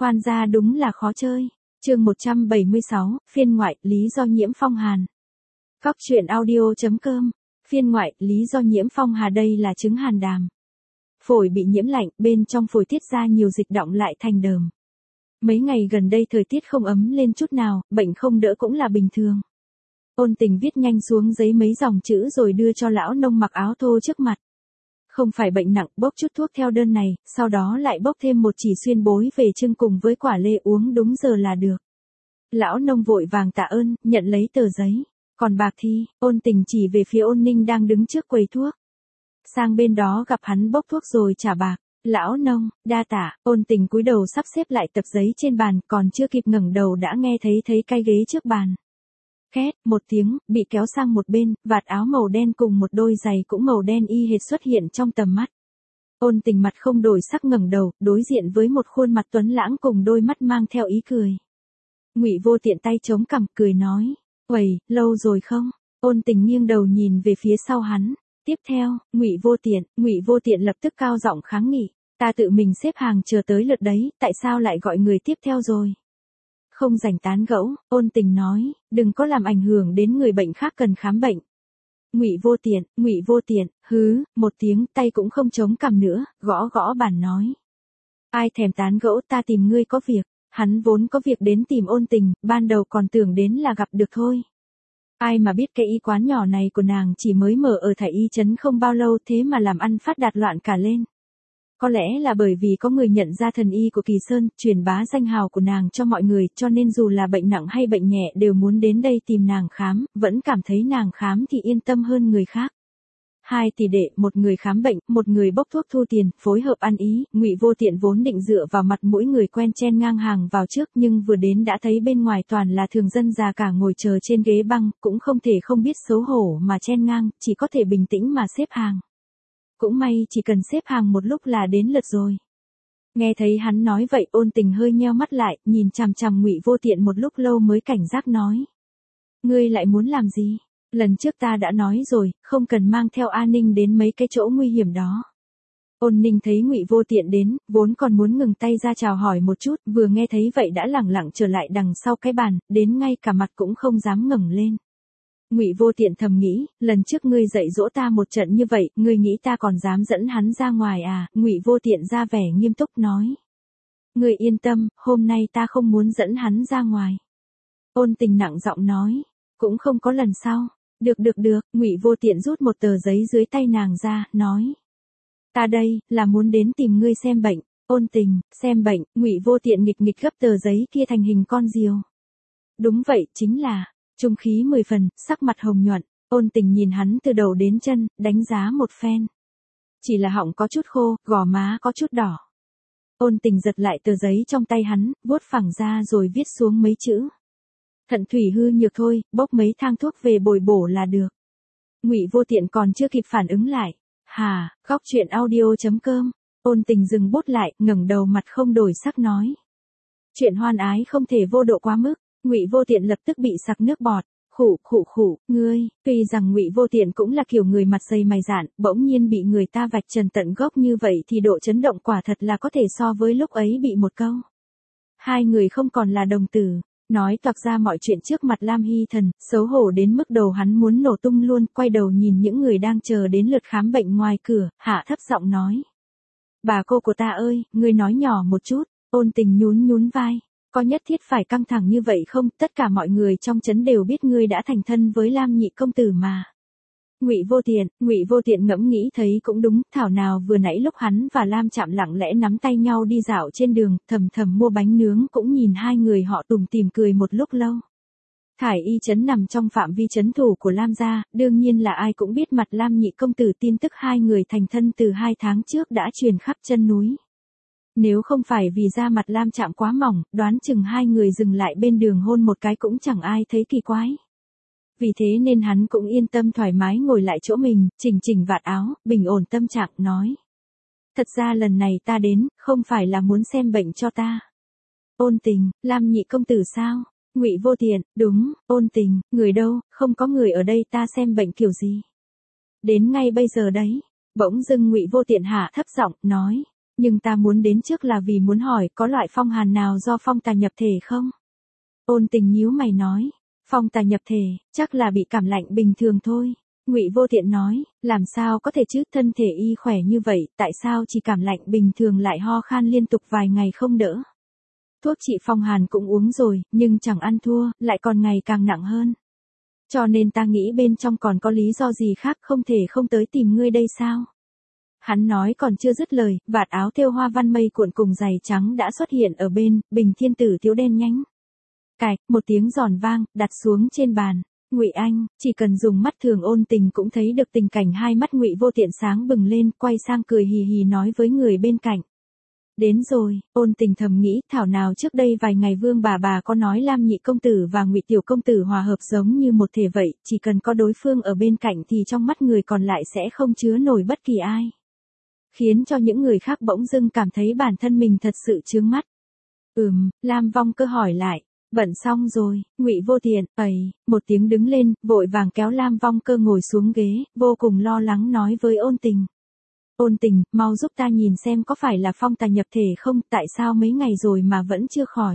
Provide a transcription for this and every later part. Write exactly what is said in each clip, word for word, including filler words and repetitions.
Khoan ra đúng là khó chơi. Chương một trăm bảy mươi sáu, phiên ngoại, lý do nhiễm phong hàn. Cóc truyện audio chấm com. Phiên ngoại, lý do nhiễm phong hà đây là chứng hàn đàm. Phổi bị nhiễm lạnh, bên trong phổi tiết ra nhiều dịch đọng lại thành đờm. Mấy ngày gần đây thời tiết không ấm lên chút nào, bệnh không đỡ cũng là bình thường. Ôn Tình viết nhanh xuống giấy mấy dòng chữ rồi đưa cho lão nông mặc áo thô trước mặt. Không phải bệnh nặng, bốc chút thuốc theo đơn này, sau đó lại bốc thêm một chỉ xuyên bối về trưng cùng với quả lê uống đúng giờ là được. Lão nông vội vàng tạ ơn, nhận lấy tờ giấy. Còn bạc thì, Ôn Tình chỉ về phía Ôn Ninh đang đứng trước quầy thuốc. Sang bên đó gặp hắn bốc thuốc rồi trả bạc. Lão nông, đa tạ. Ôn Tình cúi đầu sắp xếp lại tập giấy trên bàn, còn chưa kịp ngẩng đầu đã nghe thấy thấy cái ghế trước bàn. Két, một tiếng, bị kéo sang một bên, vạt áo màu đen cùng một đôi giày cũng màu đen y hệt xuất hiện trong tầm mắt. Ôn Tình mặt không đổi sắc ngẩng đầu, đối diện với một khuôn mặt tuấn lãng cùng đôi mắt mang theo ý cười. Ngụy Vô Tiện tay chống cằm, cười nói, "Uầy, lâu rồi không?" Ôn Tình nghiêng đầu nhìn về phía sau hắn. Tiếp theo, Ngụy Vô Tiện, Ngụy Vô Tiện lập tức cao giọng kháng nghị, "Ta tự mình xếp hàng chờ tới lượt đấy, tại sao lại gọi người tiếp theo rồi?" Không rảnh tán gẫu, Ôn Tình nói, "Đừng có làm ảnh hưởng đến người bệnh khác cần khám bệnh." Ngụy Vô Tiện, Ngụy Vô Tiện, hứ, một tiếng, tay cũng không chống cằm nữa, gõ gõ bàn nói, "Ai thèm tán gẫu, ta tìm ngươi có việc." Hắn vốn có việc đến tìm Ôn Tình, ban đầu còn tưởng đến là gặp được thôi. Ai mà biết cái y quán nhỏ này của nàng chỉ mới mở ở Thải Y trấn không bao lâu thế mà làm ăn phát đạt loạn cả lên. Có lẽ là bởi vì có người nhận ra thần y của Kỳ Sơn, truyền bá danh hào của nàng cho mọi người, cho nên dù là bệnh nặng hay bệnh nhẹ đều muốn đến đây tìm nàng khám, vẫn cảm thấy nàng khám thì yên tâm hơn người khác. Hai tỷ đệ, một người khám bệnh, một người bốc thuốc thu tiền, phối hợp ăn ý. Ngụy Vô Tiện vốn định dựa vào mặt mũi người quen chen ngang hàng vào trước, nhưng vừa đến đã thấy bên ngoài toàn là thường dân già cả ngồi chờ trên ghế băng, cũng không thể không biết xấu hổ mà chen ngang, chỉ có thể bình tĩnh mà xếp hàng. Cũng may chỉ cần xếp hàng một lúc là đến lượt rồi. Nghe thấy hắn nói vậy, Ôn Tình hơi nheo mắt lại, nhìn chằm chằm Ngụy Vô Tiện một lúc lâu mới cảnh giác nói, "Ngươi lại muốn làm gì? Lần trước ta đã nói rồi, không cần mang theo A Ninh đến mấy cái chỗ nguy hiểm đó." Ôn Ninh thấy Ngụy Vô Tiện đến, vốn còn muốn ngừng tay ra chào hỏi một chút, vừa nghe thấy vậy đã lẳng lặng trở lại đằng sau cái bàn, đến ngay cả mặt cũng không dám ngẩng lên. Ngụy Vô Tiện thầm nghĩ, lần trước ngươi dạy dỗ ta một trận như vậy, ngươi nghĩ ta còn dám dẫn hắn ra ngoài à? Ngụy Vô Tiện ra vẻ nghiêm túc nói, "Ngươi yên tâm, hôm nay ta không muốn dẫn hắn ra ngoài." Ôn Tình nặng giọng nói, "Cũng không có lần sau." "Được được được." Ngụy Vô Tiện rút một tờ giấy dưới tay nàng ra, nói, "Ta đây, là muốn đến tìm ngươi xem bệnh." Ôn Tình, xem bệnh. Ngụy Vô Tiện nghịch nghịch gấp tờ giấy kia thành hình con diều. "Đúng vậy, chính là." Trung khí mười phần, sắc mặt hồng nhuận. Ôn Tình nhìn hắn từ đầu đến chân, đánh giá một phen. Chỉ là họng có chút khô, gò má có chút đỏ. Ôn Tình giật lại tờ giấy trong tay hắn, vuốt phẳng ra rồi viết xuống mấy chữ, "Thận thủy hư nhược thôi, bốc mấy thang thuốc về bồi bổ là được." Ngụy Vô Tiện còn chưa kịp phản ứng lại. "Hà, Cóc truyện audio chấm com." Ôn Tình dừng bút lại, ngẩng đầu mặt không đổi sắc nói, "Chuyện hoan ái không thể vô độ quá mức." Ngụy Vô Tiện lập tức bị sặc nước bọt. "Khụ khụ khụ, ngươi." Tuy rằng Ngụy Vô Tiện cũng là kiểu người mặt dày mày dạn, bỗng nhiên bị người ta vạch trần tận gốc như vậy thì độ chấn động quả thật là có thể so với lúc ấy bị một câu. Hai người không còn là đồng tử. Nói toạc ra mọi chuyện trước mặt Lam Hy Thần, xấu hổ đến mức đầu hắn muốn nổ tung luôn, quay đầu nhìn những người đang chờ đến lượt khám bệnh ngoài cửa, hạ thấp giọng nói, "Bà cô của ta ơi, ngươi nói nhỏ một chút." Ôn Tình nhún nhún vai, "Có nhất thiết phải căng thẳng như vậy không? Tất cả mọi người trong trấn đều biết ngươi đã thành thân với Lam nhị công tử mà." Ngụy Vô Tiện, Ngụy Vô Tiện ngẫm nghĩ thấy cũng đúng, thảo nào vừa nãy lúc hắn và Lam Trạm lặng lẽ nắm tay nhau đi dạo trên đường, thầm thầm mua bánh nướng cũng nhìn hai người họ tủm tỉm cười một lúc lâu. Thải Y trấn nằm trong phạm vi trấn thủ của Lam gia, đương nhiên là ai cũng biết mặt Lam nhị công tử, tin tức hai người thành thân từ hai tháng trước đã truyền khắp chân núi. Nếu không phải vì da mặt Lam Trạm quá mỏng, đoán chừng hai người dừng lại bên đường hôn một cái cũng chẳng ai thấy kỳ quái. Vì thế nên hắn cũng yên tâm thoải mái ngồi lại chỗ mình, chỉnh chỉnh vạt áo, bình ổn tâm trạng, nói, "Thật ra lần này ta đến, không phải là muốn xem bệnh cho ta." Ôn Tình, "Lam nhị công tử sao?" Ngụy Vô Tiện, "Đúng." Ôn Tình, "Người đâu, không có người ở đây ta xem bệnh kiểu gì?" "Đến ngay bây giờ đấy." Bỗng dưng Ngụy Vô Tiện hạ thấp giọng, nói, Nhưng ta muốn đến trước là vì muốn hỏi có loại phong hàn nào do phong tà nhập thể không? Ôn Tình nhíu mày nói, phong tà nhập thể, chắc là bị cảm lạnh bình thường thôi. Ngụy Vô Tiện nói, làm sao có thể chứ, thân thể y khỏe như vậy, tại sao chỉ cảm lạnh bình thường lại ho khan liên tục vài ngày không đỡ? Thuốc trị phong hàn cũng uống rồi, nhưng chẳng ăn thua, lại còn ngày càng nặng hơn. Cho nên ta nghĩ bên trong còn có lý do gì khác không thể không tới tìm ngươi đây sao? Hắn nói còn chưa dứt lời, vạt áo thêu hoa văn mây cuộn cùng giày trắng đã xuất hiện ở bên, bình thiên tử thiếu đen nhánh. Cạch, một tiếng giòn vang, đặt xuống trên bàn. Ngụy Anh, chỉ cần dùng mắt thường Ôn Tình cũng thấy được tình cảnh hai mắt Ngụy Vô Tiện sáng bừng lên, quay sang cười hì hì nói với người bên cạnh. Đến rồi, Ôn Tình thầm nghĩ, thảo nào trước đây vài ngày Vương bà bà có nói Lam nhị công tử và Ngụy tiểu công tử hòa hợp giống như một thể vậy, chỉ cần có đối phương ở bên cạnh thì trong mắt người còn lại sẽ không chứa nổi bất kỳ ai. Khiến cho những người khác bỗng dưng cảm thấy bản thân mình thật sự chướng mắt. Ừm, Lam Vong Cơ hỏi lại. Bận xong rồi, Ngụy Vô Tiện, ầy, một tiếng đứng lên, vội vàng kéo Lam Vong Cơ ngồi xuống ghế, vô cùng lo lắng nói với Ôn Tình. Ôn Tình, mau giúp ta nhìn xem có phải là phong tà nhập thể không, tại sao mấy ngày rồi mà vẫn chưa khỏi.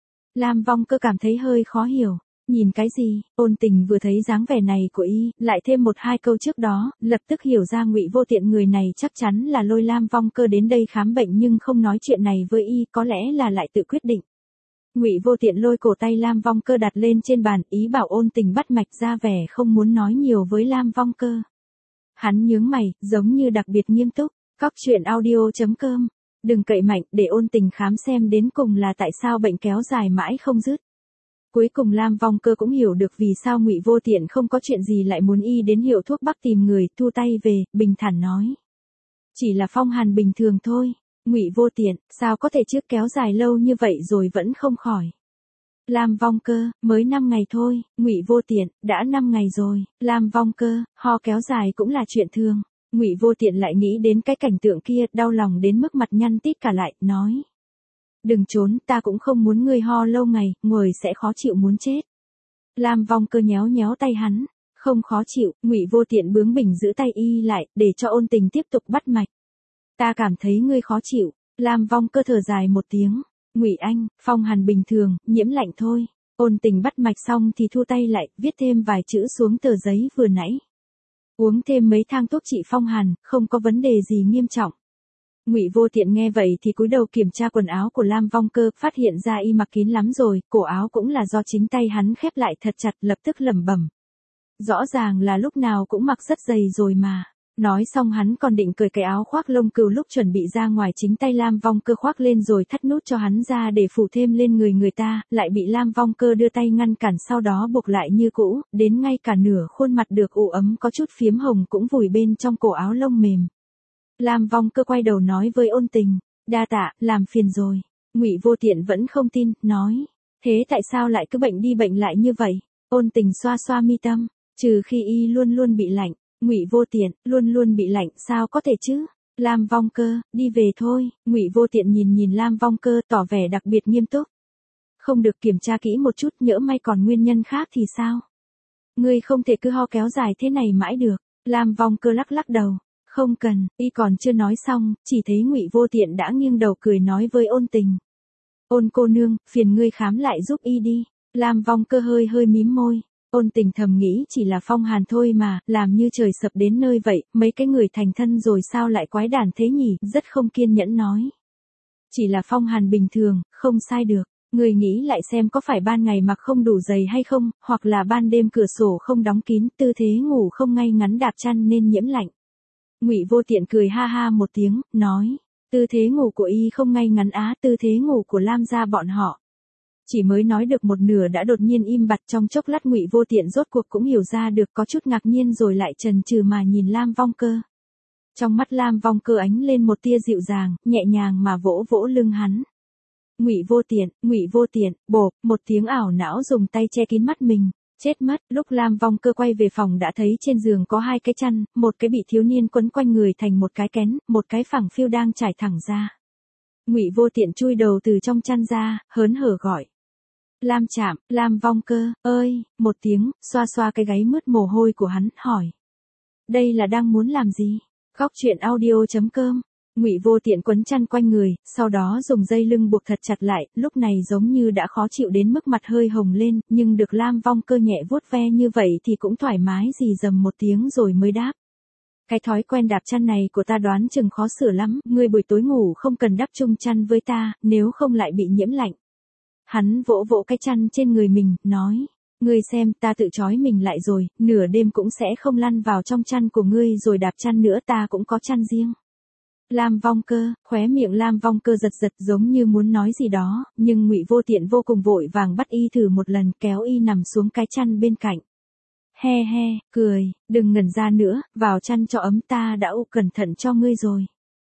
Lam Vong Cơ cảm thấy hơi khó hiểu. Nhìn cái gì? Ôn Tình vừa thấy dáng vẻ này của y, lại thêm một hai câu trước đó, lập tức hiểu ra Ngụy Vô Tiện người này chắc chắn là lôi Lam Vong Cơ đến đây khám bệnh nhưng không nói chuyện này với y, có lẽ là lại tự quyết định. Ngụy Vô Tiện lôi cổ tay Lam Vong Cơ đặt lên trên bàn, ý bảo Ôn Tình bắt mạch, ra vẻ không muốn nói nhiều với Lam Vong Cơ. Hắn nhướng mày, giống như đặc biệt nghiêm túc. Cóc truyện audio chấm com. Đừng cậy mạnh, để Ôn Tình khám xem đến cùng là tại sao bệnh kéo dài mãi không dứt. Cuối cùng Lam Vong Cơ cũng hiểu được vì sao Ngụy Vô Tiện không có chuyện gì lại muốn y đến hiệu thuốc bắc tìm người, thu tay về, bình thản nói. Chỉ là phong hàn bình thường thôi. Ngụy Vô Tiện, sao có thể trước kéo dài lâu như vậy rồi vẫn không khỏi. Lam Vong Cơ, mới năm ngày thôi. Ngụy Vô Tiện, đã năm ngày rồi. Lam Vong Cơ, ho kéo dài cũng là chuyện thường. Ngụy Vô Tiện lại nghĩ đến cái cảnh tượng kia, đau lòng đến mức mặt nhăn tít cả lại, nói. Đừng trốn, ta cũng không muốn ngươi ho lâu ngày, ngồi sẽ khó chịu muốn chết. Lam Vong Cơ nhéo nhéo tay hắn, không khó chịu. Ngụy Vô Tiện bướng bỉnh giữ tay y lại, để cho Ôn Tình tiếp tục bắt mạch. Ta cảm thấy ngươi khó chịu. Lam Vong Cơ thở dài một tiếng. Ngụy Anh, phong hàn bình thường, nhiễm lạnh thôi. Ôn Tình bắt mạch xong thì thu tay lại, viết thêm vài chữ xuống tờ giấy vừa nãy. Uống thêm mấy thang thuốc trị phong hàn, không có vấn đề gì nghiêm trọng. Ngụy Vô Tiện nghe vậy thì cúi đầu kiểm tra quần áo của Lam Vong Cơ, phát hiện ra y mặc kín lắm rồi, cổ áo cũng là do chính tay hắn khép lại thật chặt, lập tức lẩm bẩm. Rõ ràng là lúc nào cũng mặc rất dày rồi mà. Nói xong hắn còn định cởi cái áo khoác lông cừu lúc chuẩn bị ra ngoài, chính tay Lam Vong Cơ khoác lên rồi thắt nút cho hắn ra để phủ thêm lên người người ta, lại bị Lam Vong Cơ đưa tay ngăn cản, sau đó buộc lại như cũ, đến ngay cả nửa khuôn mặt được ủ ấm có chút phiếm hồng cũng vùi bên trong cổ áo lông mềm. Lam Vong Cơ quay đầu nói với Ôn Tình, đa tạ, làm phiền rồi. Ngụy Vô Tiện vẫn không tin, nói, thế tại sao lại cứ bệnh đi bệnh lại như vậy? Ôn Tình xoa xoa mi tâm, trừ khi y luôn luôn bị lạnh. Ngụy Vô Tiện, luôn luôn bị lạnh, sao có thể chứ? Lam Vong Cơ, đi về thôi. Ngụy Vô Tiện nhìn nhìn Lam Vong Cơ, tỏ vẻ đặc biệt nghiêm túc. Không được kiểm tra kỹ một chút, nhỡ may còn nguyên nhân khác thì sao? Ngươi không thể cứ ho kéo dài thế này mãi được. Lam Vong Cơ lắc lắc đầu. Không cần, y còn chưa nói xong, chỉ thấy Ngụy Vô Tiện đã nghiêng đầu cười nói với Ôn Tình. Ôn cô nương, phiền ngươi khám lại giúp y đi. Lam Vong Cơ hơi hơi mím môi. Ôn Tình thầm nghĩ chỉ là phong hàn thôi mà, làm như trời sập đến nơi vậy, mấy cái người thành thân rồi sao lại quái đản thế nhỉ, rất không kiên nhẫn nói. Chỉ là phong hàn bình thường, không sai được, người nghĩ lại xem có phải ban ngày mặc không đủ dày hay không, hoặc là ban đêm cửa sổ không đóng kín, tư thế ngủ không ngay ngắn đạp chăn nên nhiễm lạnh. Ngụy Vô Tiện cười ha ha một tiếng, nói, tư thế ngủ của y không ngay ngắn á, tư thế ngủ của Lam gia bọn họ. Chỉ mới nói được một nửa đã đột nhiên im bặt, trong chốc lát Ngụy Vô Tiện rốt cuộc cũng hiểu ra được, có chút ngạc nhiên rồi lại chần chừ mà nhìn Lam Vong Cơ. Trong mắt Lam Vong Cơ ánh lên một tia dịu dàng, nhẹ nhàng mà vỗ vỗ lưng hắn. Ngụy Vô Tiện, Ngụy Vô Tiện, bộp, một tiếng ảo não dùng tay che kín mắt mình. Chết mất, lúc Lam Vong Cơ quay về phòng đã thấy trên giường có hai cái chăn, một cái bị thiếu niên quấn quanh người thành một cái kén, một cái phẳng phiu đang trải thẳng ra. Ngụy Vô Tiện chui đầu từ trong chăn ra, hớn hở gọi. Lam Trạm, Lam Vong Cơ, ơi, một tiếng, xoa xoa cái gáy mướt mồ hôi của hắn, hỏi. Đây là đang muốn làm gì? Cóc truyện audio chấm com Ngụy Vô Tiện quấn chăn quanh người, sau đó dùng dây lưng buộc thật chặt lại, lúc này giống như đã khó chịu đến mức mặt hơi hồng lên, nhưng được Lam Vong Cơ nhẹ vuốt ve như vậy thì cũng thoải mái rì rầm một tiếng rồi mới đáp. Cái thói quen đạp chăn này của ta đoán chừng khó sửa lắm, ngươi buổi tối ngủ không cần đắp chung chăn với ta, nếu không lại bị nhiễm lạnh. Hắn vỗ vỗ cái chăn trên người mình, nói, ngươi xem ta tự trói mình lại rồi, nửa đêm cũng sẽ không lăn vào trong chăn của ngươi rồi đạp chăn nữa, ta cũng có chăn riêng. Lam Vong Cơ, khóe miệng Lam Vong Cơ giật giật giống như muốn nói gì đó, nhưng Ngụy Vô Tiện vô cùng vội vàng bắt y thử một lần, kéo y nằm xuống cái chăn bên cạnh. He he, cười, đừng ngẩn ra nữa, vào chăn cho ấm, ta đã ụ cẩn thận cho ngươi rồi.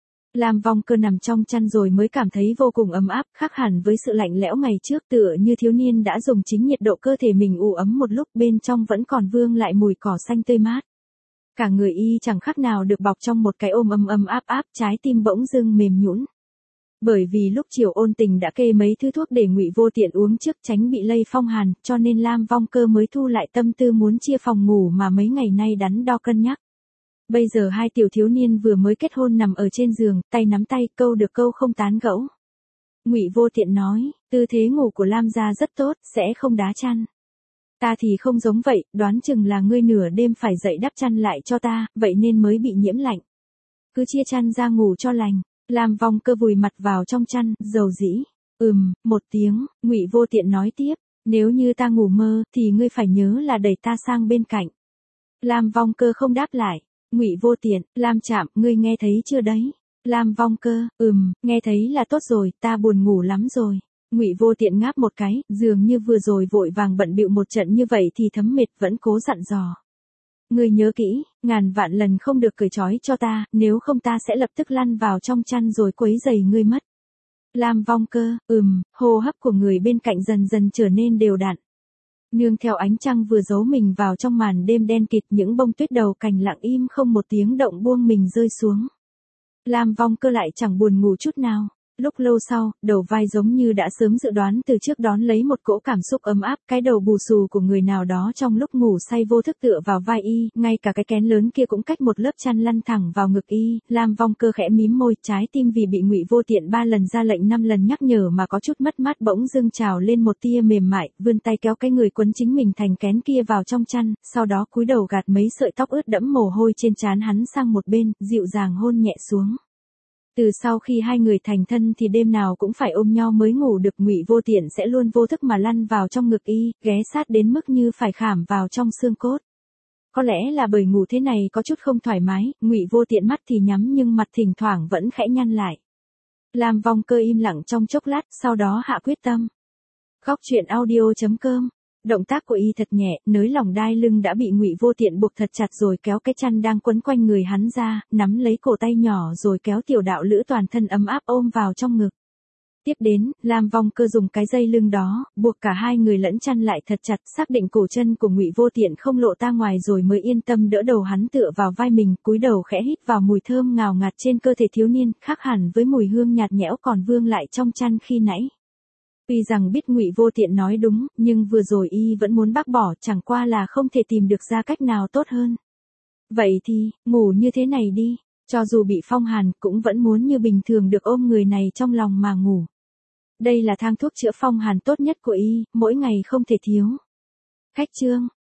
Lam Vong Cơ nằm trong chăn rồi mới cảm thấy vô cùng ấm áp, khác hẳn với sự lạnh lẽo ngày trước, tựa như thiếu niên đã dùng chính nhiệt độ cơ thể mình ủ ấm một lúc, bên trong vẫn còn vương lại mùi cỏ xanh tươi mát. Cả người y chẳng khác nào được bọc trong một cái ôm ấm ấm áp áp, trái tim bỗng dưng mềm nhũn. Bởi vì lúc chiều ôn tình đã kê mấy thứ thuốc để Ngụy Vô Tiện uống trước tránh bị lây phong hàn, cho nên Lam Vong Cơ mới thu lại tâm tư muốn chia phòng ngủ mà mấy ngày nay đắn đo cân nhắc. Bây giờ hai tiểu thiếu niên vừa mới kết hôn nằm ở trên giường, tay nắm tay, câu được câu không tán gẫu. Ngụy Vô Tiện nói, tư thế ngủ của Lam gia rất tốt, sẽ không đá chăn. Ta thì không giống vậy, đoán chừng là ngươi nửa đêm phải dậy đắp chăn lại cho ta, vậy nên mới bị nhiễm lạnh. Cứ chia chăn ra ngủ cho lành. Lam Vong Cơ vùi mặt vào trong chăn, dầu dĩ. Ừm, một tiếng, Ngụy Vô Tiện nói tiếp, nếu như ta ngủ mơ, thì ngươi phải nhớ là đẩy ta sang bên cạnh. Lam Vong Cơ không đáp lại. Ngụy Vô Tiện, Lam Trạm, ngươi nghe thấy chưa đấy? Lam Vong Cơ, ừm, nghe thấy là tốt rồi, ta buồn ngủ lắm rồi. Ngụy Vô Tiện ngáp một cái, dường như vừa rồi vội vàng bận bịu một trận như vậy thì thấm mệt, vẫn cố dặn dò. Ngươi nhớ kỹ, ngàn vạn lần không được cởi trói cho ta, nếu không ta sẽ lập tức lăn vào trong chăn rồi quấy rầy ngươi mất. Lam Vong Cơ, ừm, hô hấp của người bên cạnh dần dần trở nên đều đặn. Nương theo ánh trăng vừa giấu mình vào trong màn đêm đen kịt, những bông tuyết đầu cành lặng im không một tiếng động buông mình rơi xuống. Lam Vong Cơ lại chẳng buồn ngủ chút nào. Lúc lâu sau, đầu vai giống như đã sớm dự đoán từ trước đón lấy một cỗ cảm xúc ấm áp, cái đầu bù xù của người nào đó trong lúc ngủ say vô thức tựa vào vai y, ngay cả cái kén lớn kia cũng cách một lớp chăn lăn thẳng vào ngực y. Lam Vong Cơ khẽ mím môi, trái tim vì bị Ngụy Vô Tiện ba lần ra lệnh năm lần nhắc nhở mà có chút mất mát, bỗng dưng trào lên một tia mềm mại, vươn tay kéo cái người quấn chính mình thành kén kia vào trong chăn, sau đó cúi đầu gạt mấy sợi tóc ướt đẫm mồ hôi trên trán hắn sang một bên, dịu dàng hôn nhẹ xuống. Từ sau khi hai người thành thân thì đêm nào cũng phải ôm nhau mới ngủ được, Ngụy Vô Tiện sẽ luôn vô thức mà lăn vào trong ngực y, ghé sát đến mức như phải khảm vào trong xương cốt. Có lẽ là bởi ngủ thế này có chút không thoải mái, Ngụy Vô Tiện mắt thì nhắm nhưng mặt thỉnh thoảng vẫn khẽ nhăn lại. Lam Vong Cơ im lặng trong chốc lát, sau đó hạ quyết tâm. Góc truyện audio chấm com. Động tác của y thật nhẹ, nới lỏng đai lưng đã bị Ngụy Vô Tiện buộc thật chặt rồi kéo cái chăn đang quấn quanh người hắn ra, nắm lấy cổ tay nhỏ rồi kéo tiểu đạo lữ toàn thân ấm áp ôm vào trong ngực. Tiếp đến, Lam Vong Cơ dùng cái dây lưng đó, buộc cả hai người lẫn chăn lại thật chặt, xác định cổ chân của Ngụy Vô Tiện không lộ ra ngoài rồi mới yên tâm đỡ đầu hắn tựa vào vai mình, cúi đầu khẽ hít vào mùi thơm ngào ngạt trên cơ thể thiếu niên, khác hẳn với mùi hương nhạt nhẽo còn vương lại trong chăn khi nãy. Tuy rằng biết Ngụy Vô Tiện nói đúng, nhưng vừa rồi y vẫn muốn bác bỏ, chẳng qua là không thể tìm được ra cách nào tốt hơn. Vậy thì, ngủ như thế này đi, cho dù bị phong hàn, cũng vẫn muốn như bình thường được ôm người này trong lòng mà ngủ. Đây là thang thuốc chữa phong hàn tốt nhất của y, mỗi ngày không thể thiếu. Khách chương.